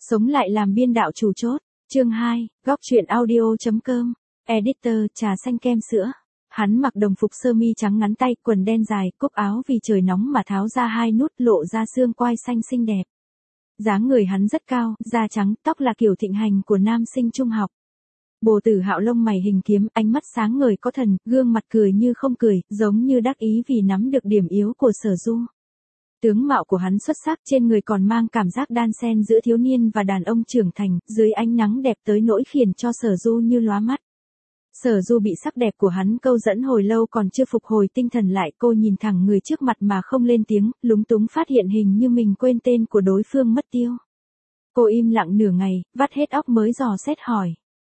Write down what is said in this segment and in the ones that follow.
Sống lại làm biên đạo chủ chốt. Chương 2, góc truyện audio.com. Editor, trà xanh kem sữa. Hắn mặc đồng phục sơ mi trắng ngắn tay, quần đen dài, cúc áo vì trời nóng mà tháo ra hai nút, lộ ra xương quai xanh xinh đẹp. Dáng người hắn rất cao, da trắng, tóc là kiểu thịnh hành của nam sinh trung học. Bồ Tử Hạo lông mày hình kiếm, ánh mắt sáng ngời có thần, gương mặt cười như không cười, giống như đắc ý vì nắm được điểm yếu của Sở Du. Tướng mạo của hắn xuất sắc, trên người còn mang cảm giác đan xen giữa thiếu niên và đàn ông trưởng thành, dưới ánh nắng đẹp tới nỗi khiến cho Sở Du như lóa mắt. Sở Du bị sắc đẹp của hắn câu dẫn hồi lâu còn chưa phục hồi tinh thần lại, cô nhìn thẳng người trước mặt mà không lên tiếng, lúng túng phát hiện hình như mình quên tên của đối phương mất tiêu. Cô im lặng nửa ngày, vắt hết óc mới dò xét hỏi.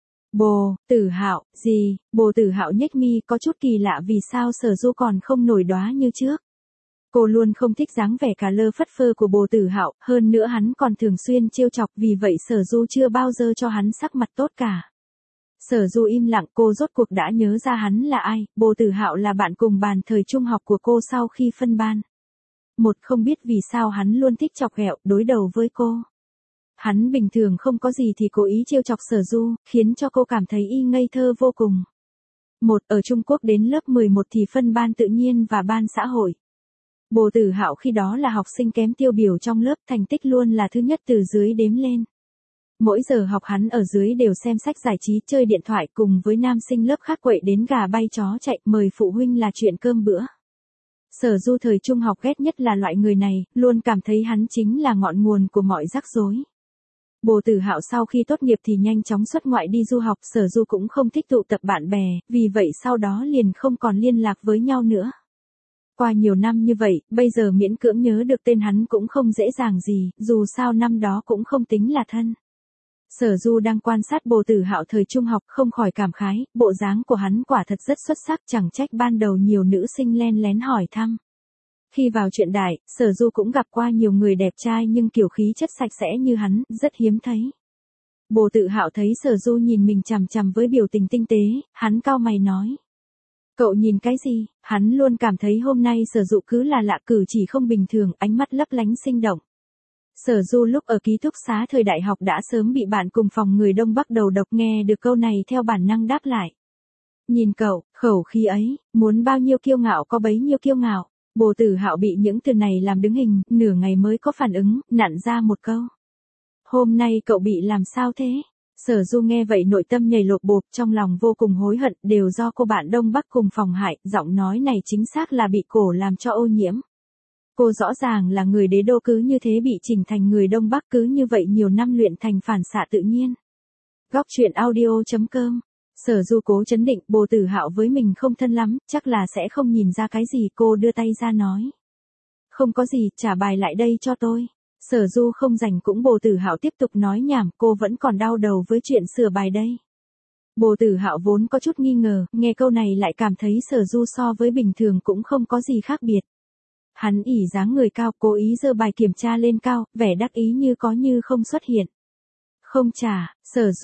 Bồ Tử Hạo, gì? Bồ Tử Hạo nhếch mi, có chút kỳ lạ vì sao Sở Du còn không nổi đóa như trước. Cô luôn không thích dáng vẻ cà lơ phất phơ của Bồ Tử Hạo, hơn nữa hắn còn thường xuyên trêu chọc, vì vậy Sở Du chưa bao giờ cho hắn sắc mặt tốt cả. Sở Du im lặng, cô rốt cuộc đã nhớ ra hắn là ai. Bồ Tử Hạo là bạn cùng bàn thời trung học của cô sau khi phân ban. Không biết vì sao hắn luôn thích chọc ghẹo, đối đầu với cô. Hắn bình thường không có gì thì cố ý trêu chọc Sở Du, khiến cho cô cảm thấy y ngây thơ vô cùng. Ở Trung Quốc đến lớp 11 thì phân ban tự nhiên và ban xã hội. Bồ Tử Hạo khi đó là học sinh kém tiêu biểu trong lớp, thành tích luôn là thứ nhất từ dưới đếm lên. Mỗi giờ học hắn ở dưới đều xem sách giải trí, chơi điện thoại, cùng với nam sinh lớp khác quậy đến gà bay chó chạy, mời phụ huynh là chuyện cơm bữa. Sở Du thời trung học ghét nhất là loại người này, luôn cảm thấy hắn chính là ngọn nguồn của mọi rắc rối. Bồ Tử Hạo sau khi tốt nghiệp thì nhanh chóng xuất ngoại đi du học, Sở Du cũng không thích tụ tập bạn bè, vì vậy sau đó liền không còn liên lạc với nhau nữa. Qua nhiều năm như vậy, bây giờ miễn cưỡng nhớ được tên hắn cũng không dễ dàng gì, dù sao năm đó cũng không tính là thân. Sở Du đang quan sát Bồ Tử Hạo thời trung học, không khỏi cảm khái, bộ dáng của hắn quả thật rất xuất sắc, chẳng trách ban đầu nhiều nữ sinh len lén hỏi thăm. Khi vào truyện đại, Sở Du cũng gặp qua nhiều người đẹp trai nhưng kiểu khí chất sạch sẽ như hắn, rất hiếm thấy. Bồ Tử Hạo thấy Sở Du nhìn mình chằm chằm với biểu tình tinh tế, hắn cau mày nói. Cậu nhìn cái gì? Hắn luôn cảm thấy hôm nay Sở Du cứ là lạ, cử chỉ không bình thường, ánh mắt lấp lánh sinh động. Sở Du lúc ở ký túc xá thời đại học đã sớm bị bạn cùng phòng người Đông Bắc đầu độc, nghe được câu này theo bản năng đáp lại. Nhìn cậu, khẩu khí ấy, muốn bao nhiêu kiêu ngạo có bấy nhiêu kiêu ngạo. Bồ Tử Hạo bị những từ này làm đứng hình, nửa ngày mới có phản ứng, nặn ra một câu. Hôm nay cậu bị làm sao thế? Sở Du nghe vậy nội tâm nhảy lột bột, trong lòng vô cùng hối hận, đều do cô bạn Đông Bắc cùng phòng hại, giọng nói này chính xác là bị cổ làm cho ô nhiễm. Cô rõ ràng là người đế đô cứ như thế bị chỉnh thành người Đông Bắc, cứ như vậy nhiều năm luyện thành phản xạ tự nhiên. Góc truyện audio.com. Sở Du cố trấn định, Bồ Tử Hạo với mình không thân lắm, chắc là sẽ không nhìn ra cái gì, cô đưa tay ra nói. Không có gì, trả bài lại đây cho tôi. Sở Du không rảnh cũng Bồ Tử Hạo tiếp tục nói nhảm, cô vẫn còn đau đầu với chuyện sửa bài đây. Bồ Tử Hạo vốn có chút nghi ngờ, nghe câu này lại cảm thấy Sở Du so với bình thường cũng không có gì khác biệt. Hắn ỉ dáng người cao, cố ý giơ bài kiểm tra lên cao, vẻ đắc ý như có như không xuất hiện. Không trả.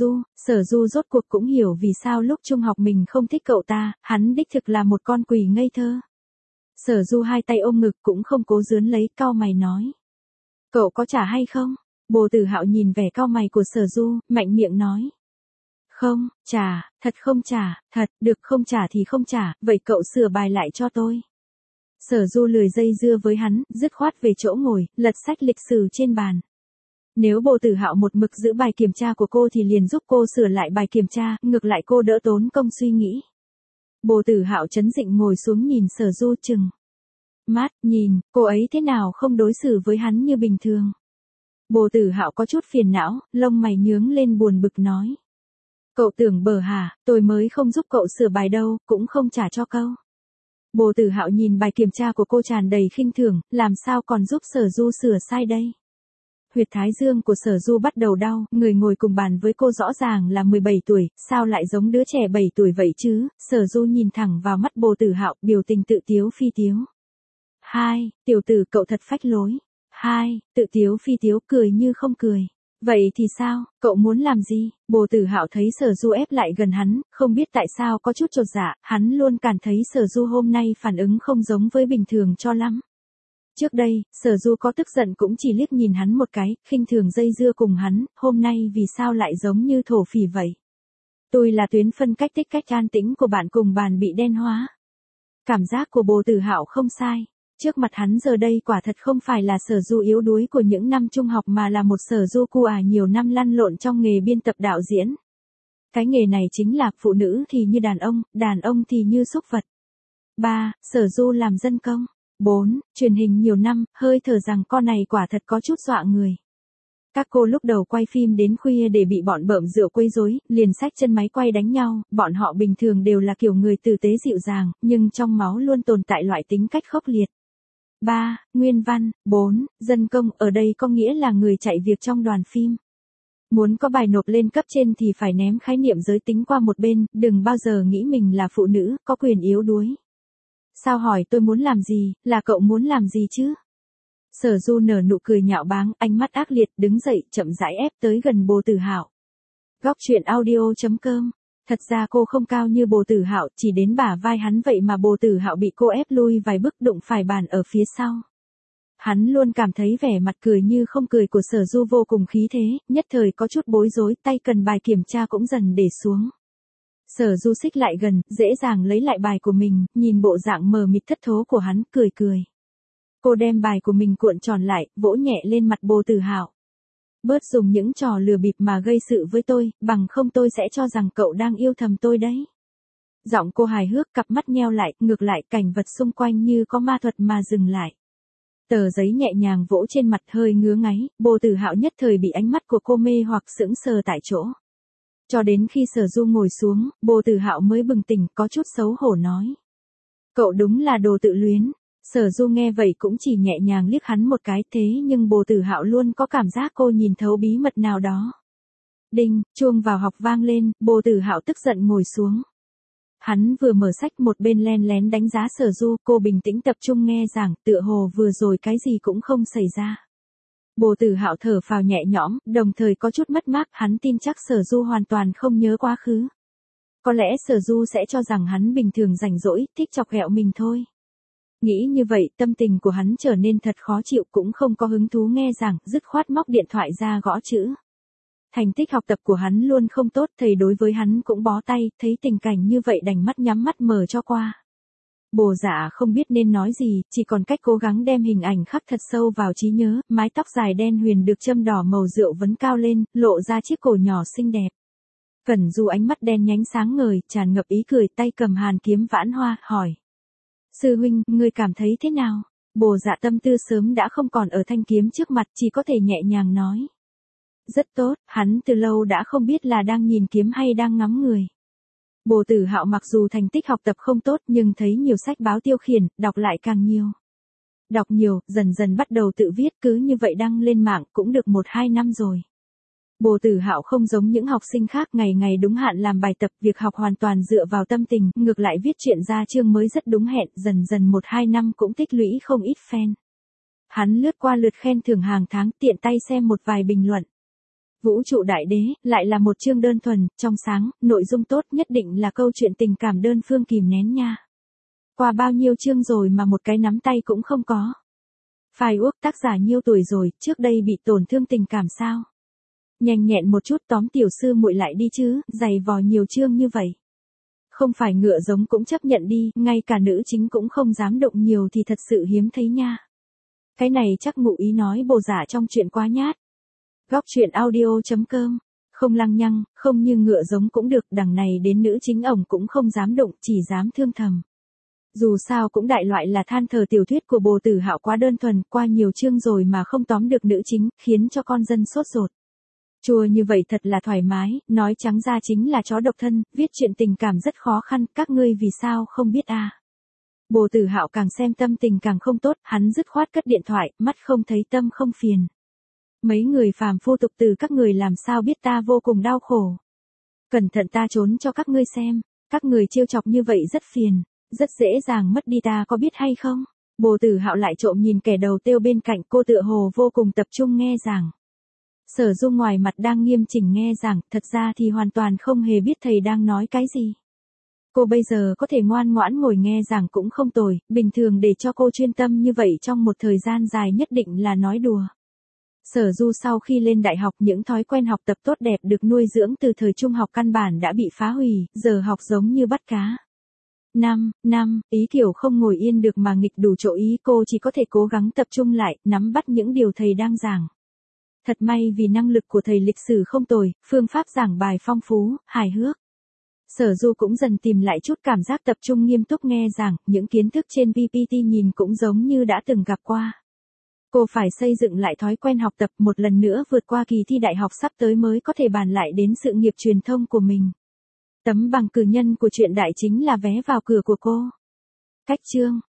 Sở Du rốt cuộc cũng hiểu vì sao lúc trung học mình không thích cậu ta, hắn đích thực là một con quỷ ngây thơ. Sở Du hai tay ôm ngực cũng không cố dướn lấy, cau mày nói. Cậu có trả hay không? Bồ Tử Hạo nhìn vẻ cau mày của Sở Du, mạnh miệng nói. Không, trả, thật không trả, thật, được không trả thì không trả, vậy cậu sửa bài lại cho tôi. Sở Du lười dây dưa với hắn, dứt khoát về chỗ ngồi, lật sách lịch sử trên bàn. Nếu Bồ Tử Hạo một mực giữ bài kiểm tra của cô thì liền giúp cô sửa lại bài kiểm tra, ngược lại cô đỡ tốn công suy nghĩ. Bồ Tử Hạo trấn định ngồi xuống nhìn Sở Du chừng mắt, nhìn, cô ấy thế nào không đối xử với hắn như bình thường. Bồ Tử Hạo có chút phiền não, lông mày nhướng lên buồn bực nói. Cậu tưởng bờ hả, tôi mới không giúp cậu sửa bài đâu, cũng không trả cho câu. Bồ Tử Hạo nhìn bài kiểm tra của cô tràn đầy khinh thường, làm sao còn giúp Sở Du sửa sai đây. Huyệt thái dương của Sở Du bắt đầu đau, người ngồi cùng bàn với cô rõ ràng là 17 tuổi, sao lại giống đứa trẻ 7 tuổi vậy chứ? Sở Du nhìn thẳng vào mắt Bồ Tử Hạo, biểu tình tự tiếu phi tiếu. Tiểu tử cậu thật phách lối. Tự tiếu phi tiếu, cười như không cười. Vậy thì sao, cậu muốn làm gì? Bồ Tử Hạo thấy Sở Du ép lại gần hắn, không biết tại sao có chút chột dạ, hắn luôn cảm thấy Sở Du hôm nay phản ứng không giống với bình thường cho lắm. Trước đây, Sở Du có tức giận cũng chỉ liếc nhìn hắn một cái, khinh thường dây dưa cùng hắn, hôm nay vì sao lại giống như thổ phỉ vậy. Tôi là tuyến phân cách tích cách an tĩnh của bạn cùng bàn bị đen hóa. Cảm giác của Bồ Tử Hạo không sai. Trước mặt hắn giờ đây quả thật không phải là Sở Du yếu đuối của những năm trung học mà là một Sở Du cu nhiều năm lăn lộn trong nghề biên tập đạo diễn. Cái nghề này chính là phụ nữ thì như đàn ông thì như súc vật. 3. Sở Du làm dân công. 4. Truyền hình nhiều năm, hơi thở rằng con này quả thật có chút dọa người. Các cô lúc đầu quay phim đến khuya để bị bọn bợm rượu quấy rối, liền xách chân máy quay đánh nhau, bọn họ bình thường đều là kiểu người tử tế dịu dàng, nhưng trong máu luôn tồn tại loại tính cách khốc liệt. 3. Nguyên văn. 4. Dân công ở đây có nghĩa là người chạy việc trong đoàn phim. Muốn có bài nộp lên cấp trên thì phải ném khái niệm giới tính qua một bên, đừng bao giờ nghĩ mình là phụ nữ, có quyền yếu đuối. Sao hỏi tôi muốn làm gì, là cậu muốn làm gì chứ? Sở Du nở nụ cười nhạo báng, ánh mắt ác liệt, đứng dậy, chậm rãi ép tới gần Bồ Tử Hạo. Góc truyện audio.com. Thật ra cô không cao như Bồ Tử Hạo, chỉ đến bả vai hắn vậy mà Bồ Tử Hạo bị cô ép lui vài bước đụng phải bàn ở phía sau. Hắn luôn cảm thấy vẻ mặt cười như không cười của Sở Du vô cùng khí thế, nhất thời có chút bối rối, tay cần bài kiểm tra cũng dần để xuống. Sở Du xích lại gần, dễ dàng lấy lại bài của mình, nhìn bộ dạng mờ mịt thất thố của hắn, cười cười. Cô đem bài của mình cuộn tròn lại, vỗ nhẹ lên mặt Bồ Tử Hạo. Bớt dùng những trò lừa bịp mà gây sự với tôi, bằng không tôi sẽ cho rằng cậu đang yêu thầm tôi đấy. Giọng cô hài hước, cặp mắt nheo lại, ngược lại cảnh vật xung quanh như có ma thuật mà dừng lại. Tờ giấy nhẹ nhàng vỗ trên mặt hơi ngứa ngáy, Bồ Tử Hạo nhất thời bị ánh mắt của cô mê hoặc sững sờ tại chỗ. Cho đến khi Sở Du ngồi xuống, Bồ Tử Hạo mới bừng tỉnh, có chút xấu hổ nói. Cậu đúng là đồ tự luyến. Sở Du nghe vậy cũng chỉ nhẹ nhàng liếc hắn một cái, thế nhưng Bồ Tử Hạo luôn có cảm giác cô nhìn thấu bí mật nào đó. Đinh, chuông vào học vang lên, Bồ Tử Hạo tức giận ngồi xuống. Hắn vừa mở sách một bên len lén đánh giá Sở Du, cô bình tĩnh tập trung nghe giảng, tựa hồ vừa rồi cái gì cũng không xảy ra. Bồ Tử Hạo thở phào nhẹ nhõm, đồng thời có chút mất mát, hắn tin chắc Sở Du hoàn toàn không nhớ quá khứ. Có lẽ Sở Du sẽ cho rằng hắn bình thường rảnh rỗi, thích chọc ghẹo mình thôi. Nghĩ như vậy, tâm tình của hắn trở nên thật khó chịu, cũng không có hứng thú nghe giảng, dứt khoát móc điện thoại ra gõ chữ. Thành tích học tập của hắn luôn không tốt, thầy đối với hắn cũng bó tay, thấy tình cảnh như vậy đành mắt nhắm mắt mở cho qua. Bồ Dạ không biết nên nói gì, chỉ còn cách cố gắng đem hình ảnh khắc thật sâu vào trí nhớ, mái tóc dài đen huyền được châm đỏ màu rượu vấn cao lên, lộ ra chiếc cổ nhỏ xinh đẹp. Cẩn Du ánh mắt đen nhánh sáng ngời, tràn ngập ý cười, tay cầm hàn kiếm vãn hoa, hỏi. Sư huynh, ngươi cảm thấy thế nào? Bồ Dạ tâm tư sớm đã không còn ở thanh kiếm trước mặt, chỉ có thể nhẹ nhàng nói. Rất tốt, hắn từ lâu đã không biết là đang nhìn kiếm hay đang ngắm người. Bồ Tử Hạo mặc dù thành tích học tập không tốt nhưng thấy nhiều sách báo tiêu khiển, đọc lại càng nhiều. Đọc nhiều, dần dần bắt đầu tự viết, cứ như vậy đăng lên mạng cũng được 1-2 năm rồi. Bồ Tử Hạo không giống những học sinh khác ngày ngày đúng hạn làm bài tập, việc học hoàn toàn dựa vào tâm tình, ngược lại viết truyện ra chương mới rất đúng hẹn, dần dần 1-2 năm cũng tích lũy không ít fan. Hắn lướt qua lượt khen thưởng hàng tháng, tiện tay xem một vài bình luận. Vũ trụ đại đế, lại là một chương đơn thuần, trong sáng, nội dung tốt, nhất định là câu chuyện tình cảm đơn phương kìm nén nha. Qua bao nhiêu chương rồi mà một cái nắm tay cũng không có. Phai Uốc tác giả nhiêu tuổi rồi, trước đây bị tổn thương tình cảm sao? Nhanh nhẹn một chút, tóm tiểu sư muội lại đi chứ, dày vò nhiều chương như vậy. Không phải ngựa giống cũng chấp nhận đi, ngay cả nữ chính cũng không dám động nhiều thì thật sự hiếm thấy nha. Cái này chắc ngụ ý nói Bồ Dạ trong chuyện quá nhát. Góc truyện audio.com. Không lăng nhăng, không như ngựa giống cũng được, đằng này đến nữ chính ổng cũng không dám động, chỉ dám thương thầm. Dù sao cũng đại loại là than thở tiểu thuyết của Bồ Tử Hạo quá đơn thuần, qua nhiều chương rồi mà không tóm được nữ chính, khiến cho con dân sốt ruột. Chua như vậy thật là thoải mái, nói trắng ra chính là chó độc thân, viết chuyện tình cảm rất khó khăn, các ngươi vì sao không biết à. Bồ Tử Hạo càng xem tâm tình càng không tốt, hắn dứt khoát cất điện thoại, mắt không thấy tâm không phiền. Mấy người phàm phu tục từ các người làm sao biết ta vô cùng đau khổ. Cẩn thận ta trốn cho các ngươi xem, các người trêu chọc như vậy rất phiền, rất dễ dàng mất đi ta có biết hay không. Bồ Tử Hạo lại trộm nhìn kẻ đầu têu bên cạnh, cô tựa hồ vô cùng tập trung nghe giảng. Sở Du ngoài mặt đang nghiêm chỉnh nghe giảng, thật ra thì hoàn toàn không hề biết thầy đang nói cái gì. Cô bây giờ có thể ngoan ngoãn ngồi nghe giảng cũng không tồi, bình thường để cho cô chuyên tâm như vậy trong một thời gian dài nhất định là nói đùa. Sở Du sau khi lên đại học những thói quen học tập tốt đẹp được nuôi dưỡng từ thời trung học căn bản đã bị phá hủy, giờ học giống như bắt cá. Ý kiểu không ngồi yên được mà nghịch đủ chỗ ý, cô chỉ có thể cố gắng tập trung lại, nắm bắt những điều thầy đang giảng. Thật may vì năng lực của thầy lịch sử không tồi, phương pháp giảng bài phong phú, hài hước. Sở Du cũng dần tìm lại chút cảm giác tập trung nghiêm túc nghe giảng, những kiến thức trên PPT nhìn cũng giống như đã từng gặp qua. Cô phải xây dựng lại thói quen học tập một lần nữa vượt qua kỳ thi đại học sắp tới mới có thể bàn lại đến sự nghiệp truyền thông của mình. Tấm bằng cử nhân của truyện đại chính là vé vào cửa của cô. Cách chương